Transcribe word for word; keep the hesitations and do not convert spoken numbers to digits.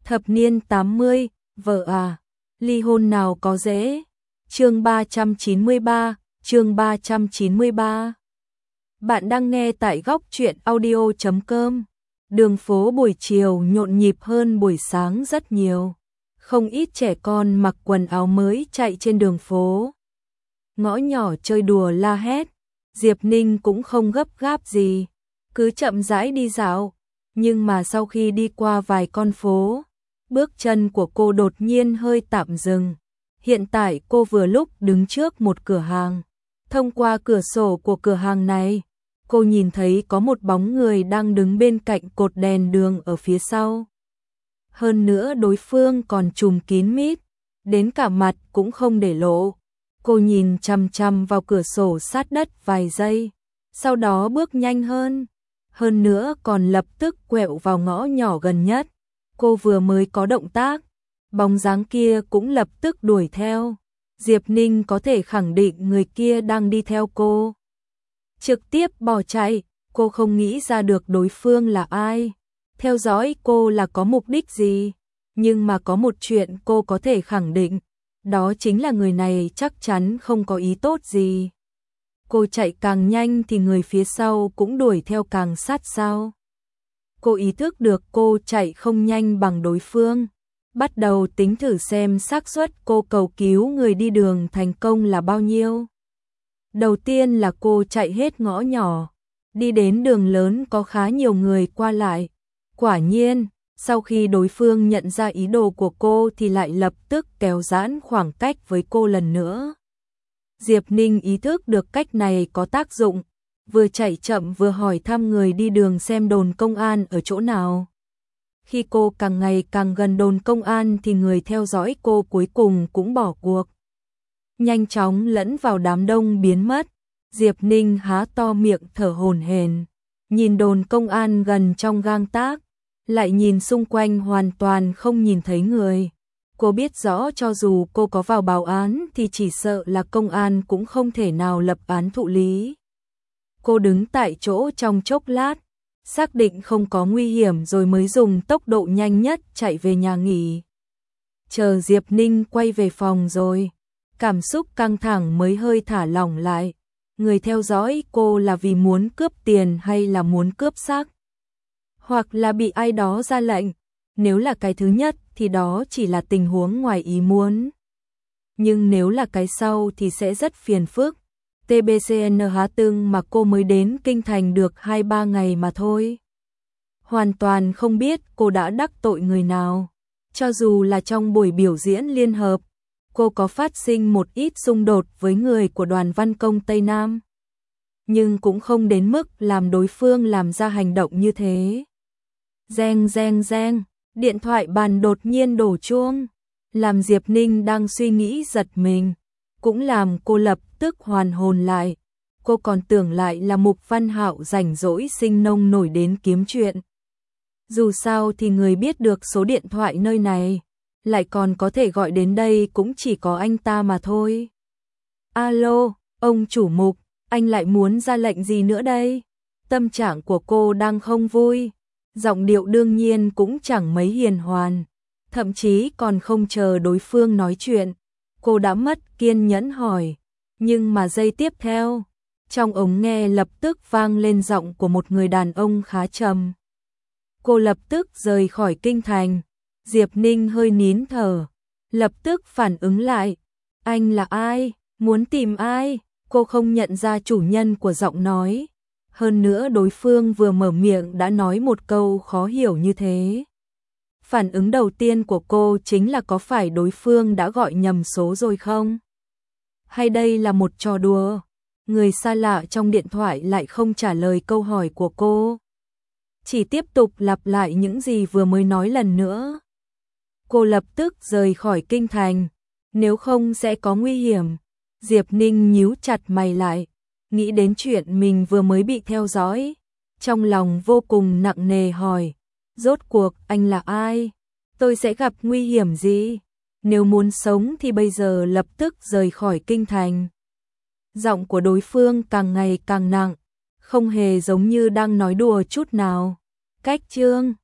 Thập niên tám mươi, vợ à, ly hôn nào có dễ. Chương ba trăm chín mươi ba, chương ba trăm chín mươi ba. Bạn đang nghe tại góc truyện audio chấm com. Đường phố buổi chiều nhộn nhịp hơn buổi sáng rất nhiều. Không ít trẻ con mặc quần áo mới chạy trên đường phố. Ngõ nhỏ chơi đùa la hét. Diệp Ninh cũng không gấp gáp gì, cứ chậm rãi đi dạo. Nhưng mà sau khi đi qua vài con phố, bước chân của cô đột nhiên hơi tạm dừng. Hiện tại cô vừa lúc đứng trước một cửa hàng. Thông qua cửa sổ của cửa hàng này, cô nhìn thấy có một bóng người đang đứng bên cạnh cột đèn đường ở phía sau. Hơn nữa đối phương còn trùm kín mít, đến cả mặt cũng không để lộ. Cô nhìn chằm chằm vào cửa sổ sát đất vài giây, sau đó bước nhanh hơn. Hơn nữa còn lập tức quẹo vào ngõ nhỏ gần nhất. Cô vừa mới có động tác, bóng dáng kia cũng lập tức đuổi theo. Diệp Ninh có thể khẳng định người kia đang đi theo cô. Trực tiếp bỏ chạy, cô không nghĩ ra được đối phương là ai. Theo dõi cô là có mục đích gì. Nhưng mà có một chuyện cô có thể khẳng định, đó chính là người này chắc chắn không có ý tốt gì. Cô chạy càng nhanh thì người phía sau cũng đuổi theo càng sát sao. Cô ý thức được cô chạy không nhanh bằng đối phương, bắt đầu tính thử xem xác suất cô cầu cứu người đi đường thành công là bao nhiêu. Đầu tiên là cô chạy hết ngõ nhỏ, đi đến đường lớn có khá nhiều người qua lại. Quả nhiên, sau khi đối phương nhận ra ý đồ của cô thì lại lập tức kéo giãn khoảng cách với cô lần nữa. Diệp Ninh ý thức được cách này có tác dụng, vừa chạy chậm vừa hỏi thăm người đi đường xem đồn công an ở chỗ nào. Khi cô càng ngày càng gần đồn công an thì người theo dõi cô cuối cùng cũng bỏ cuộc. Nhanh chóng lẫn vào đám đông biến mất. Diệp Ninh há to miệng thở hổn hển, nhìn đồn công an gần trong gang tấc, lại nhìn xung quanh hoàn toàn không nhìn thấy người. Cô biết rõ cho dù cô có vào báo án thì chỉ sợ là công an cũng không thể nào lập án thụ lý. Cô đứng tại chỗ trong chốc lát, xác định không có nguy hiểm rồi mới dùng tốc độ nhanh nhất chạy về nhà nghỉ. Chờ Diệp Ninh quay về phòng rồi, cảm xúc căng thẳng mới hơi thả lỏng lại. Người theo dõi cô là vì muốn cướp tiền hay là muốn cướp xác? Hoặc là bị ai đó ra lệnh? Nếu là cái thứ nhất thì đó chỉ là tình huống ngoài ý muốn. Nhưng nếu là cái sau thì sẽ rất phiền phức. tê bê xê en há tưng mà cô mới đến Kinh Thành được hai ba ngày mà thôi. Hoàn toàn không biết cô đã đắc tội người nào. Cho dù là trong buổi biểu diễn liên hợp, cô có phát sinh một ít xung đột với người của đoàn văn công Tây Nam. Nhưng cũng không đến mức làm đối phương làm ra hành động như thế. Reng reng reng, điện thoại bàn đột nhiên đổ chuông, làm Diệp Ninh đang suy nghĩ giật mình, cũng làm cô lập tức hoàn hồn lại. Cô còn tưởng lại là Mục Văn Hạo rảnh rỗi sinh nông nổi đến kiếm chuyện. Dù sao thì người biết được số điện thoại nơi này, lại còn có thể gọi đến đây cũng chỉ có anh ta mà thôi. Alo, ông chủ Mục, anh lại muốn ra lệnh gì nữa đây? Tâm trạng của cô đang không vui, giọng điệu đương nhiên cũng chẳng mấy hiền hoàn, thậm chí còn không chờ đối phương nói chuyện. Cô đã mất kiên nhẫn hỏi, nhưng mà giây tiếp theo, trong ống nghe lập tức vang lên giọng của một người đàn ông khá trầm. Cô lập tức rời khỏi Kinh Thành. Diệp Ninh hơi nín thở, lập tức phản ứng lại. Anh là ai? Muốn tìm ai? Cô không nhận ra chủ nhân của giọng nói. Hơn nữa đối phương vừa mở miệng đã nói một câu khó hiểu như thế. Phản ứng đầu tiên của cô chính là có phải đối phương đã gọi nhầm số rồi không? Hay đây là một trò đùa? Người xa lạ trong điện thoại lại không trả lời câu hỏi của cô, chỉ tiếp tục lặp lại những gì vừa mới nói lần nữa. Cô lập tức rời khỏi Kinh Thành, nếu không sẽ có nguy hiểm. Diệp Ninh nhíu chặt mày lại, nghĩ đến chuyện mình vừa mới bị theo dõi, trong lòng vô cùng nặng nề hỏi, rốt cuộc anh là ai? Tôi sẽ gặp nguy hiểm gì? Nếu muốn sống thì bây giờ lập tức rời khỏi Kinh Thành. Giọng của đối phương càng ngày càng nặng, không hề giống như đang nói đùa chút nào. Cách chương